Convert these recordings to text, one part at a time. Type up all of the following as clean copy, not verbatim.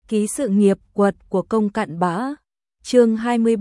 Ký sự nghiệp quật của công cặn bã. Chương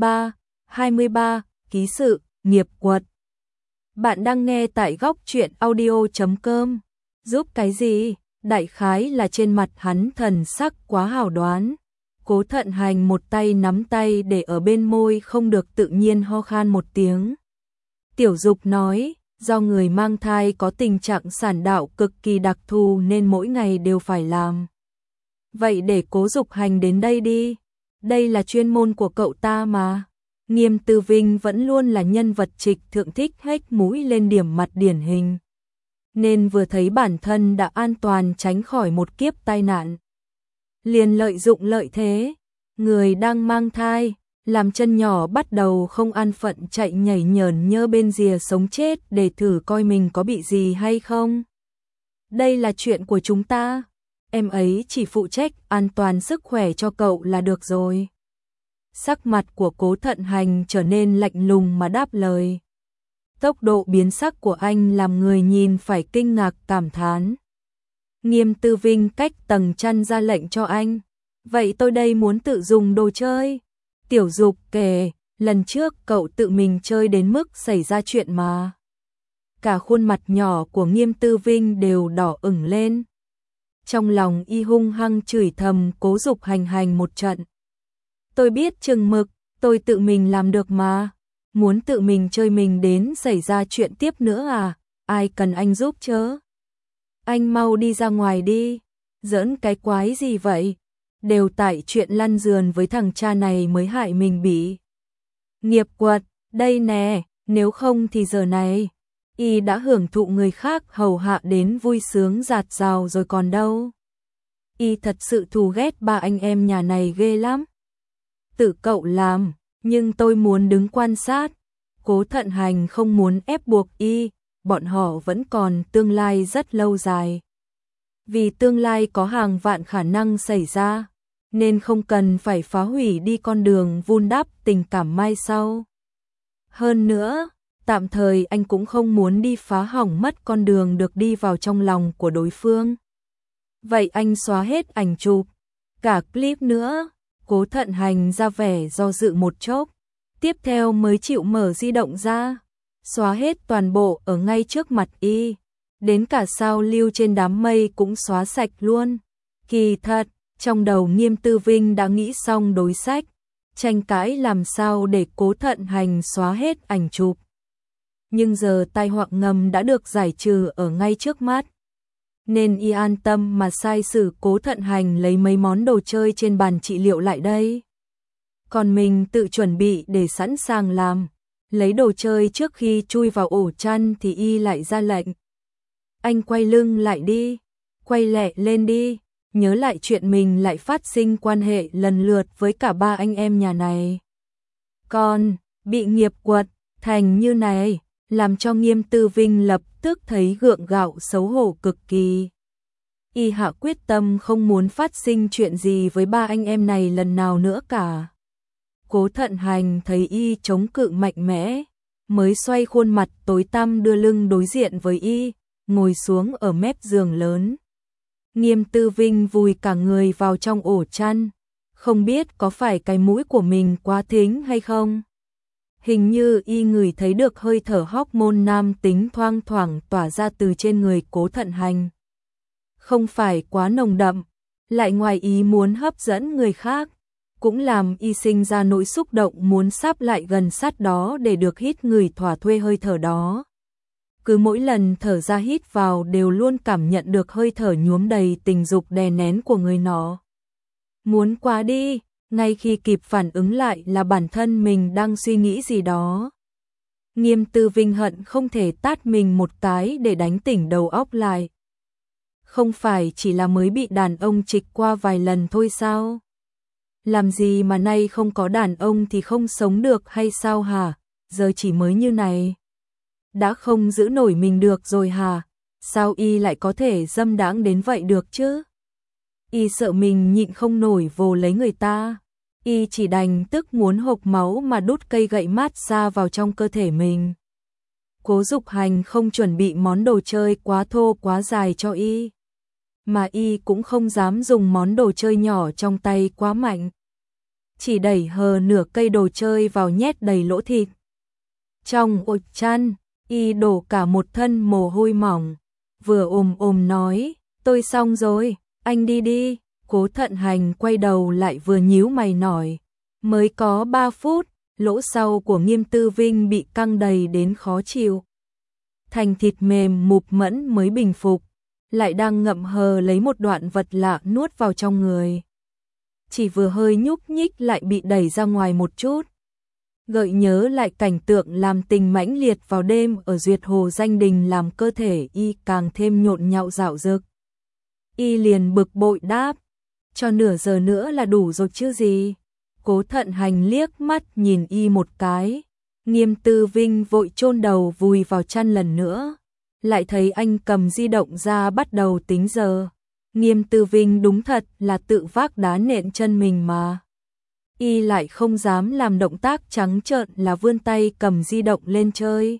23, ký sự nghiệp quật. Bạn đang nghe tại góc truyện audio.com. Giúp cái gì? Đại khái là trên mặt hắn thần sắc quá hào đoán. Cố Thận Hành một tay nắm tay để ở bên môi không được tự nhiên ho khan một tiếng. Tiểu Dục nói, do người mang thai có tình trạng sản đạo cực kỳ đặc thù nên mỗi ngày đều phải làm. Vậy để Cố Dục Hành đến đây đi. Đây là chuyên môn của cậu ta mà. Nghiêm Tư Vinh vẫn luôn là nhân vật trịch thượng thích hếch mũi lên điểm mặt điển hình. Nên vừa thấy bản thân đã an toàn tránh khỏi một kiếp tai nạn, liền lợi dụng lợi thế. Người đang mang thai, làm chân nhỏ bắt đầu không an phận chạy nhảy nhởn nhơ bên rìa sống chết để thử coi mình có bị gì hay không. Đây là chuyện của chúng ta. Em ấy chỉ phụ trách an toàn sức khỏe cho cậu là được rồi. Sắc mặt của Cố Thận Hành trở nên lạnh lùng mà đáp lời. Tốc độ biến sắc của anh làm người nhìn phải kinh ngạc cảm thán. Nghiêm Tư Vinh cách tầng chăn ra lệnh cho anh. Vậy tôi đây muốn tự dùng đồ chơi. Tiểu Dục kể, lần trước cậu tự mình chơi đến mức xảy ra chuyện mà. Cả khuôn mặt nhỏ của Nghiêm Tư Vinh đều đỏ ửng lên. Trong lòng y hung hăng chửi thầm Cố Dục Hành một trận. Tôi biết chừng mực, tôi tự mình làm được mà. Muốn tự mình chơi mình đến xảy ra chuyện tiếp nữa à? Ai cần anh giúp chớ? Anh mau đi ra ngoài đi. Giỡn cái quái gì vậy? Đều tại chuyện lăn giường với thằng cha này mới hại mình bị nghiệp quật. Đây nè, nếu không thì giờ này y đã hưởng thụ người khác hầu hạ đến vui sướng dạt dào rồi còn đâu. Y thật sự thù ghét ba anh em nhà này ghê lắm. Tự cậu làm, nhưng tôi muốn đứng quan sát. Cố Thận Hành không muốn ép buộc y, bọn họ vẫn còn tương lai rất lâu dài. Vì tương lai có hàng vạn khả năng xảy ra, nên không cần phải phá hủy đi con đường vun đắp tình cảm mai sau. Hơn nữa, tạm thời anh cũng không muốn đi phá hỏng mất con đường được đi vào trong lòng của đối phương. Vậy anh xóa hết ảnh chụp, cả clip nữa. Cố Thận Hành ra vẻ do dự một chốc, tiếp theo mới chịu mở di động ra, xóa hết toàn bộ ở ngay trước mặt y, đến cả sao lưu trên đám mây cũng xóa sạch luôn. Kỳ thật, trong đầu Nghiêm Tư Vinh đã nghĩ xong đối sách, tranh cãi làm sao để Cố Thận Hành xóa hết ảnh chụp. Nhưng giờ tai họa ngầm đã được giải trừ ở ngay trước mắt, nên y an tâm mà sai sử Cố Thận Hành lấy mấy món đồ chơi trên bàn trị liệu lại đây. Còn mình tự chuẩn bị để sẵn sàng làm, lấy đồ chơi trước khi chui vào ổ chăn thì y lại ra lệnh. Anh quay lưng lại đi, quay lẹ lên đi, nhớ lại chuyện mình lại phát sinh quan hệ lần lượt với cả ba anh em nhà này. Còn, bị nghiệp quật, thành như này, làm cho Nghiêm Tư Vinh lập tức thấy gượng gạo xấu hổ cực kỳ. Y hạ quyết tâm không muốn phát sinh chuyện gì với ba anh em này lần nào nữa cả. Cố Thận Hành thấy y chống cự mạnh mẽ, mới xoay khuôn mặt tối tăm đưa lưng đối diện với y, ngồi xuống ở mép giường lớn. Nghiêm Tư Vinh vùi cả người vào trong ổ chăn, không biết có phải cái mũi của mình quá thính hay không. Hình như y ngửi thấy được hơi thở hormone nam tính thoang thoảng tỏa ra từ trên người Cố Thận Hành. Không phải quá nồng đậm, lại ngoài ý muốn hấp dẫn người khác, cũng làm y sinh ra nỗi xúc động muốn sáp lại gần sát đó để được hít người thỏa thuê hơi thở đó. Cứ mỗi lần thở ra hít vào đều luôn cảm nhận được hơi thở nhuốm đầy tình dục đè nén của người nọ. Muốn quá đi. Ngay khi kịp phản ứng lại là bản thân mình đang suy nghĩ gì đó. Nghiêm Tư Vinh hận không thể tát mình một cái để đánh tỉnh đầu óc lại. Không phải chỉ là mới bị đàn ông trịch qua vài lần thôi sao? Làm gì mà nay không có đàn ông thì không sống được hay sao hả? Giờ chỉ mới như này, đã không giữ nổi mình được rồi hả? Sao y lại có thể dâm đãng đến vậy được chứ? Y sợ mình nhịn không nổi vồ lấy người ta. Y chỉ đành tức muốn hộc máu mà đút cây gậy mát xa vào trong cơ thể mình. Cố Dục Hành không chuẩn bị món đồ chơi quá thô quá dài cho y. mà y cũng không dám dùng món đồ chơi nhỏ trong tay quá mạnh. Chỉ đẩy hờ nửa cây đồ chơi vào nhét đầy lỗ thịt. Trong ổ chăn, y đổ cả một thân mồ hôi mỏng, vừa ồm nói, tôi xong rồi, anh đi đi. Cố Thận Hành quay đầu lại vừa nhíu mày nói, mới có 3 phút, lỗ sau của Nghiêm Tư Vinh bị căng đầy đến khó chịu. Thành thịt mềm mụp mẫn mới bình phục, lại đang ngậm hờ lấy một đoạn vật lạ nuốt vào trong người. Chỉ vừa hơi nhúc nhích lại bị đẩy ra ngoài một chút. Gợi nhớ lại cảnh tượng làm tình mãnh liệt vào đêm ở Duyệt Hồ Danh Đình làm cơ thể y càng thêm nhộn nhạo dạo dực. Y liền bực bội đáp, cho nửa giờ nữa là đủ rồi chứ gì. Cố Thận Hành liếc mắt nhìn y một cái. Nghiêm Tư Vinh vội chôn đầu vùi vào chăn lần nữa. Lại thấy anh cầm di động ra bắt đầu tính giờ. Nghiêm Tư Vinh đúng thật là tự vác đá nện chân mình mà. Y lại không dám làm động tác trắng trợn là vươn tay cầm di động lên chơi.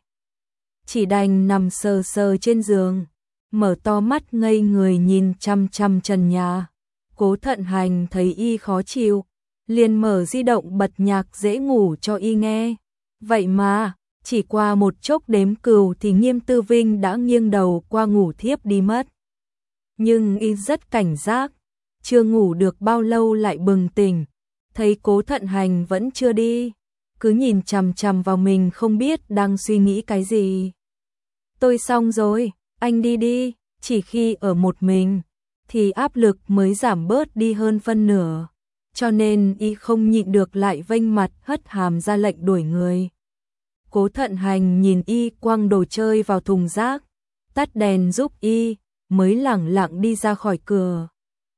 Chỉ đành nằm sờ sờ trên giường, mở to mắt ngây người nhìn chăm chăm trần nhà. Cố Thận Hành thấy y khó chịu, liền mở di động bật nhạc dễ ngủ cho y nghe. Vậy mà, chỉ qua một chốc đếm cừu thì Nghiêm Tư Vinh đã nghiêng đầu qua ngủ thiếp đi mất. Nhưng y rất cảnh giác, chưa ngủ được bao lâu lại bừng tỉnh, thấy Cố Thận Hành vẫn chưa đi, cứ nhìn chằm chằm vào mình không biết đang suy nghĩ cái gì. Tôi xong rồi, anh đi đi. Chỉ khi ở một mình thì áp lực mới giảm bớt đi hơn phân nửa, cho nên y không nhịn được lại vênh mặt hất hàm ra lệnh đuổi người. Cố Thận Hành nhìn y quăng đồ chơi vào thùng rác, tắt đèn giúp y, mới lẳng lặng đi ra khỏi cửa.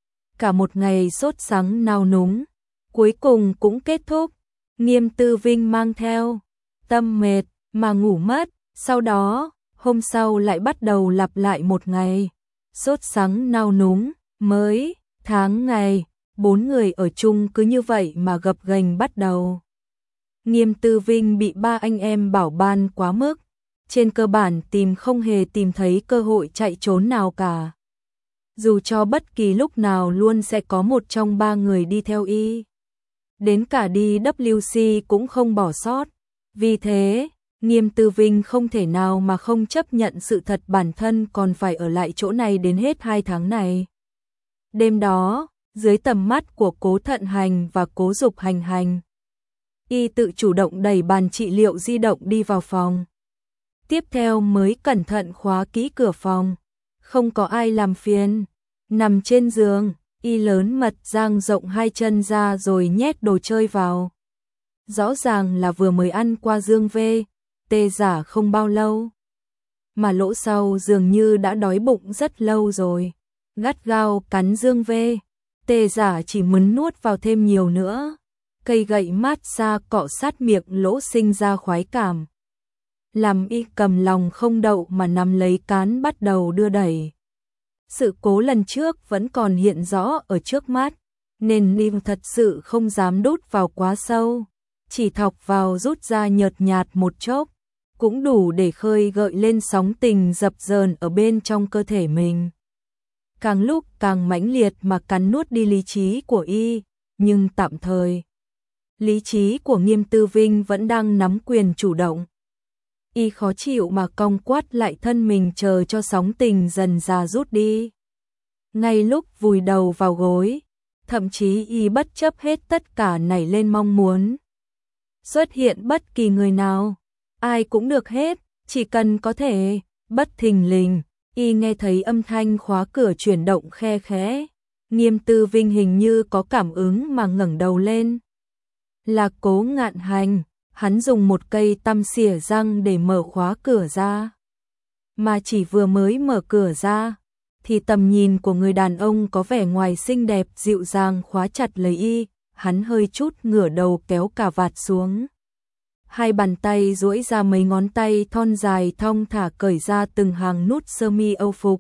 Cả một ngày sốt sắng nao núng, cuối cùng cũng kết thúc. Nghiêm Tư Vinh mang theo tâm mệt mà ngủ mất, sau đó, hôm sau lại bắt đầu lặp lại một ngày. Sốt sắng nao núng, mới, tháng ngày, 4 người ở chung cứ như vậy mà gập ghềnh bắt đầu. Nghiêm Tư Vinh bị 3 anh em bảo ban quá mức, trên cơ bản không hề tìm thấy cơ hội chạy trốn nào cả. Dù cho bất kỳ lúc nào luôn sẽ có một trong 3 người đi theo y. Đến cả đi WC cũng không bỏ sót. Vì thế, Nghiêm Tư Vinh không thể nào mà không chấp nhận sự thật bản thân còn phải ở lại chỗ này đến hết 2 tháng này. Đêm đó, dưới tầm mắt của Cố Thận Hành và Cố Dục Hành, y tự chủ động đẩy bàn trị liệu di động đi vào phòng. Tiếp theo mới cẩn thận khóa kỹ cửa phòng, không có ai làm phiền. Nằm trên giường, y lớn mật dang rộng 2 chân ra rồi nhét đồ chơi vào. Rõ ràng là vừa mới ăn qua dương vê, tê giả không bao lâu. Mà lỗ sau dường như đã đói bụng rất lâu rồi. Gắt gao cắn dương vê, tê giả chỉ muốn nuốt vào thêm nhiều nữa. Cây gậy mát xa cọ sát miệng lỗ sinh ra khoái cảm. Làm y cầm lòng không đậu mà nắm lấy cán bắt đầu đưa đẩy. Sự cố lần trước vẫn còn hiện rõ ở trước mắt, nên Nim thật sự không dám đút vào quá sâu. Chỉ thọc vào rút ra nhợt nhạt một chốc, cũng đủ để khơi gợi lên sóng tình dập dờn ở bên trong cơ thể mình. Càng lúc càng mãnh liệt mà cắn nuốt đi lý trí của y, nhưng tạm thời, lý trí của Nghiêm Tư Vinh vẫn đang nắm quyền chủ động. Y khó chịu mà cong quắt lại thân mình chờ cho sóng tình dần dà rút đi. Ngay lúc vùi đầu vào gối, thậm chí y bất chấp hết tất cả nảy lên mong muốn. Xuất hiện bất kỳ người nào, ai cũng được hết, chỉ cần có thể. Bất thình lình, y nghe thấy âm thanh khóa cửa chuyển động khe khẽ. Nghiêm Tư Vinh hình như có cảm ứng mà ngẩng đầu lên. Là Cố Ngạn Hành, hắn dùng một cây tăm xỉa răng để mở khóa cửa ra. Mà chỉ vừa mới mở cửa ra, thì tầm nhìn của người đàn ông có vẻ ngoài xinh đẹp dịu dàng khóa chặt lấy y, hắn hơi chút ngửa đầu kéo cà vạt xuống. 2 bàn tay duỗi ra mấy ngón tay thon dài thong thả cởi ra từng hàng nút sơ mi âu phục.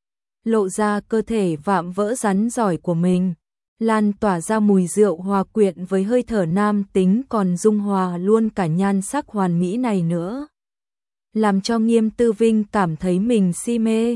Lộ ra cơ thể vạm vỡ rắn giỏi của mình, lan tỏa ra mùi rượu hòa quyện với hơi thở nam tính còn dung hòa luôn cả nhan sắc hoàn mỹ này nữa. Làm cho Nghiêm Tư Vinh cảm thấy mình si mê.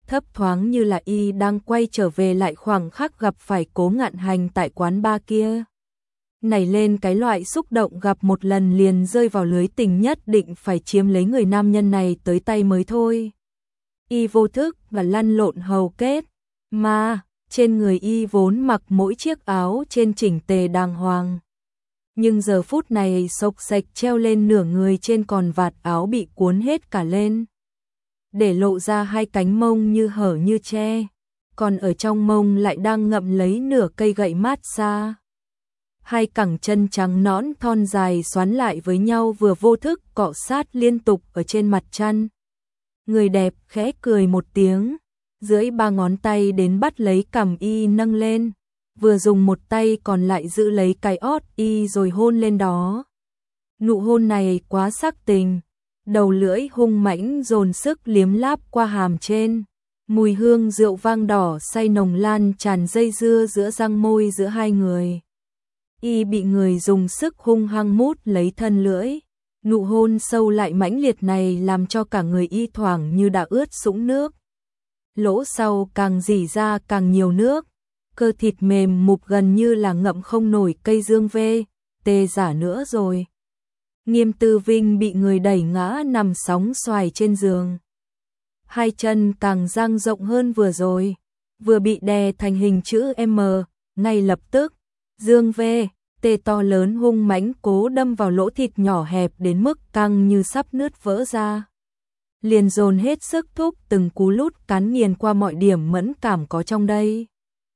thấp thoáng như là y đang quay trở về lại khoảng khắc gặp phải Cố Ngạn Hành tại quán bar kia. Nảy lên cái loại xúc động gặp một lần liền rơi vào lưới tình, nhất định phải chiếm lấy người nam nhân này tới tay mới thôi. Y vô thức và lăn lộn hầu kết, mà trên người y vốn mặc mỗi chiếc áo trên chỉnh tề đàng hoàng. Nhưng giờ phút này xộc xệch treo lên nửa người trên, còn vạt áo bị cuốn hết cả lên, để lộ ra hai cánh mông như hở như tre, còn ở trong mông lại đang ngậm lấy nửa cây gậy mát xa. Hai cẳng chân trắng nõn thon dài xoắn lại với nhau, vừa vô thức cọ sát liên tục ở trên mặt chăn. Người đẹp khẽ cười một tiếng, dưới ba ngón tay đến bắt lấy cằm y nâng lên, vừa dùng một tay còn lại giữ lấy cái ót y rồi hôn lên đó. Nụ hôn này quá sắc tình, đầu lưỡi hung mãnh dồn sức liếm láp qua hàm trên. Mùi hương rượu vang đỏ say nồng lan tràn dây dưa giữa răng môi giữa hai người. Y bị người dùng sức hung hăng mút lấy thân lưỡi. Nụ hôn sâu lại mãnh liệt này làm cho cả người y thoảng như đã ướt sũng nước. Lỗ sau càng rỉ ra càng nhiều nước, cơ thịt mềm mụp gần như là ngậm không nổi cây dương vê, tê giả nữa rồi. Nghiêm Tư Vinh bị người đẩy ngã nằm sóng xoài trên giường. Hai chân càng dang rộng hơn vừa rồi, vừa bị đè thành hình chữ M, ngay lập tức, dương vê, tê to lớn hung mãnh cố đâm vào lỗ thịt nhỏ hẹp đến mức căng như sắp nứt vỡ ra. Liền dồn hết sức thúc từng cú lút cắn nghiền qua mọi điểm mẫn cảm có trong đây.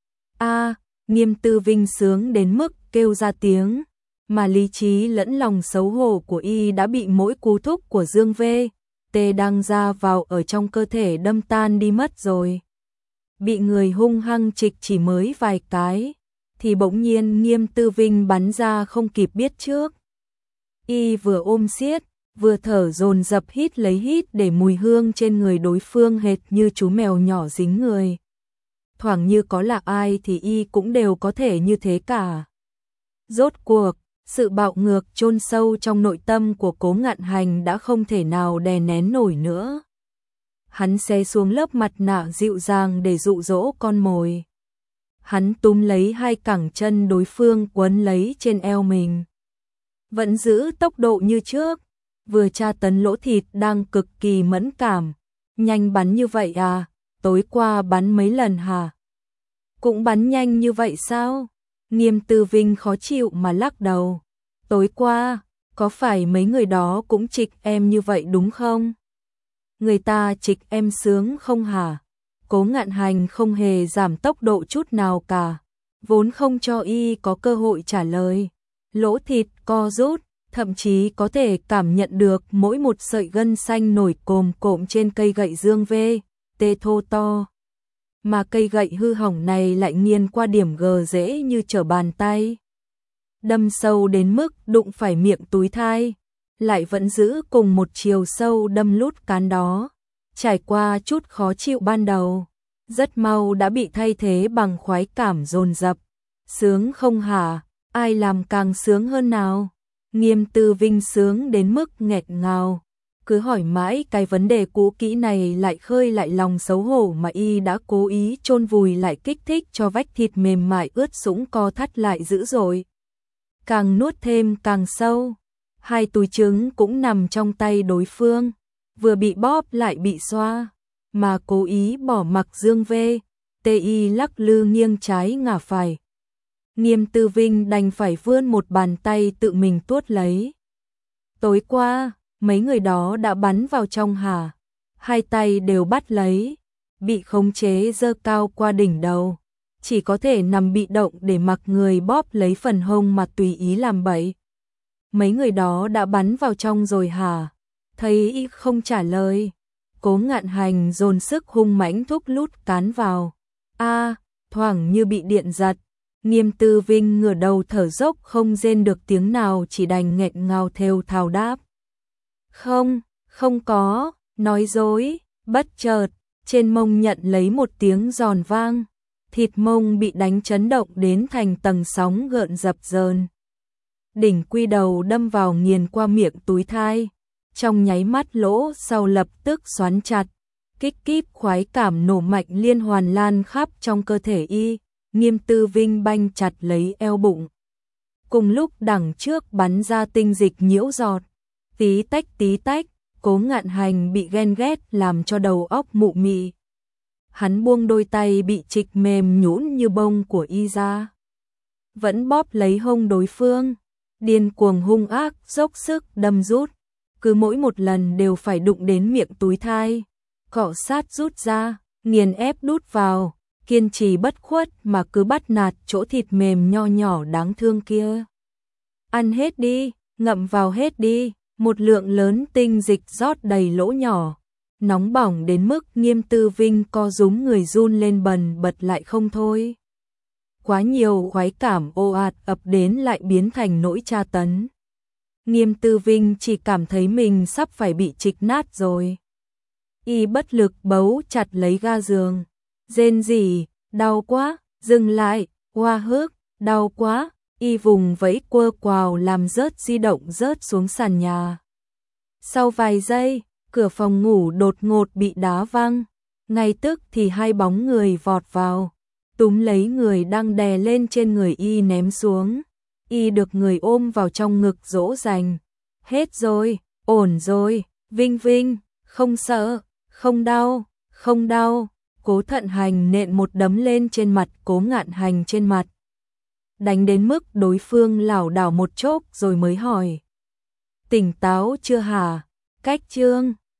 Nghiêm Tư Vinh sướng đến mức kêu ra tiếng, mà lý trí lẫn lòng xấu hổ của y đã bị mỗi cú thúc của dương vê, tê đang ra vào ở trong cơ thể đâm tan đi mất rồi. Bị người hung hăng trịch chỉ mới vài cái, thì bỗng nhiên Nghiêm Tư Vinh bắn ra không kịp biết trước. Y vừa ôm siết, vừa thở dồn dập hít lấy hít để mùi hương trên người đối phương hệt như chú mèo nhỏ dính người. Thoảng như có là ai thì y cũng đều có thể như thế cả. Rốt cuộc, sự bạo ngược chôn sâu trong nội tâm của Cố Ngạn Hành đã không thể nào đè nén nổi nữa. Hắn xé xuống lớp mặt nạ dịu dàng để dụ dỗ con mồi. Hắn túm lấy hai cẳng chân đối phương quấn lấy trên eo mình. Vẫn giữ tốc độ như trước, vừa tra tấn lỗ thịt đang cực kỳ mẫn cảm. Nhanh bắn như vậy à, tối qua bắn mấy lần hả? Cũng bắn nhanh như vậy sao? Nghiêm Tư Vinh khó chịu mà lắc đầu. Tối qua, có phải mấy người đó cũng trịch em như vậy đúng không? Người ta trịch em sướng không hả? Cố Ngạn Hành không hề giảm tốc độ chút nào cả, vốn không cho y có cơ hội trả lời. Lỗ thịt co rút, thậm chí có thể cảm nhận được mỗi một sợi gân xanh nổi cồm cộm trên cây gậy dương vê, tê thô to. Mà cây gậy hư hỏng này lại nghiền qua điểm gờ dễ như trở bàn tay. Đâm sâu đến mức đụng phải miệng túi thai, lại vẫn giữ cùng một chiều sâu đâm lút cán đó. Trải qua chút khó chịu ban đầu, rất mau đã bị thay thế bằng khoái cảm dồn dập. Sướng không hả? Ai làm càng sướng hơn nào? Nghiêm Tư Vinh sướng đến mức nghẹt ngào. Cứ hỏi mãi cái vấn đề cũ kỹ này lại khơi lại lòng xấu hổ mà y đã cố ý chôn vùi lại, kích thích cho vách thịt mềm mại ướt sũng co thắt lại dữ dội. Càng nuốt thêm càng sâu. Hai túi trứng cũng nằm trong tay đối phương, vừa bị bóp lại bị xoa, mà cố ý bỏ mặc dương vê, TI lắc lư nghiêng trái ngả phải. Nghiêm Tư Vinh đành phải vươn một bàn tay tự mình tuốt lấy. Tối qua, mấy người đó đã bắn vào trong hả? Hai tay đều bắt lấy, bị khống chế giơ cao qua đỉnh đầu, chỉ có thể nằm bị động để mặc người bóp lấy phần hông mà tùy ý làm bậy. Mấy người đó đã bắn vào trong rồi hả? Thấy y không trả lời, Cố Ngạn Hành dồn sức hung mãnh thúc lút cán vào. Thoảng như bị điện giật, Nghiêm Tư Vinh ngửa đầu thở dốc không rên được tiếng nào, chỉ đành nghẹn ngào thều thào đáp. Không có, nói dối. Bất chợt, trên mông nhận lấy một tiếng giòn vang, thịt mông bị đánh chấn động đến thành tầng sóng gợn dập dờn. Đỉnh quy đầu đâm vào nghiền qua miệng túi thai, trong nháy mắt lỗ sau lập tức xoắn chặt, Kích kíp khoái cảm nổ mạnh liên hoàn lan khắp trong cơ thể y, Nghiêm Tư Vinh banh chặt lấy eo bụng. Cùng lúc đằng trước bắn ra tinh dịch nhiễu giọt, tí tách, Cố Ngạn Hành bị ghen ghét làm cho đầu óc mụ mị. Hắn buông đôi tay bị trịch mềm nhũn như bông của y ra, vẫn bóp lấy hông đối phương, điên cuồng hung ác dốc sức đâm rút, cứ mỗi một lần đều phải đụng đến miệng túi thai, cọ sát rút ra, nghiền ép đút vào, kiên trì bất khuất mà cứ bắt nạt chỗ thịt mềm nho nhỏ đáng thương kia. Ăn hết đi, ngậm vào hết đi, một lượng lớn tinh dịch rót đầy lỗ nhỏ, nóng bỏng đến mức Nghiêm Tư Vinh co rúm người run lên bần bật lại không thôi. Quá nhiều khoái cảm ồ ạt ập đến lại biến thành nỗi tra tấn. Nghiêm Tư Vinh chỉ cảm thấy mình sắp phải bị trịch nát rồi. Y bất lực bấu chặt lấy ga giường, rên rỉ, đau quá, dừng lại, hoa hức, đau quá, y vùng vẫy quơ quào làm rớt di động rớt xuống sàn nhà. Sau vài giây, cửa phòng ngủ đột ngột bị đá văng, ngay tức thì hai bóng người vọt vào, túm lấy người đang đè lên trên người y ném xuống. Y được người ôm vào trong ngực dỗ dành. Hết rồi, ổn rồi, Vinh Vinh, không sợ, không đau, không đau. Cố Thận Hành nện một đấm lên trên mặt Cố Ngạn Hành trên mặt, đánh đến mức đối phương lảo đảo một chốc rồi mới hỏi. Tỉnh táo chưa hả? Cách Trương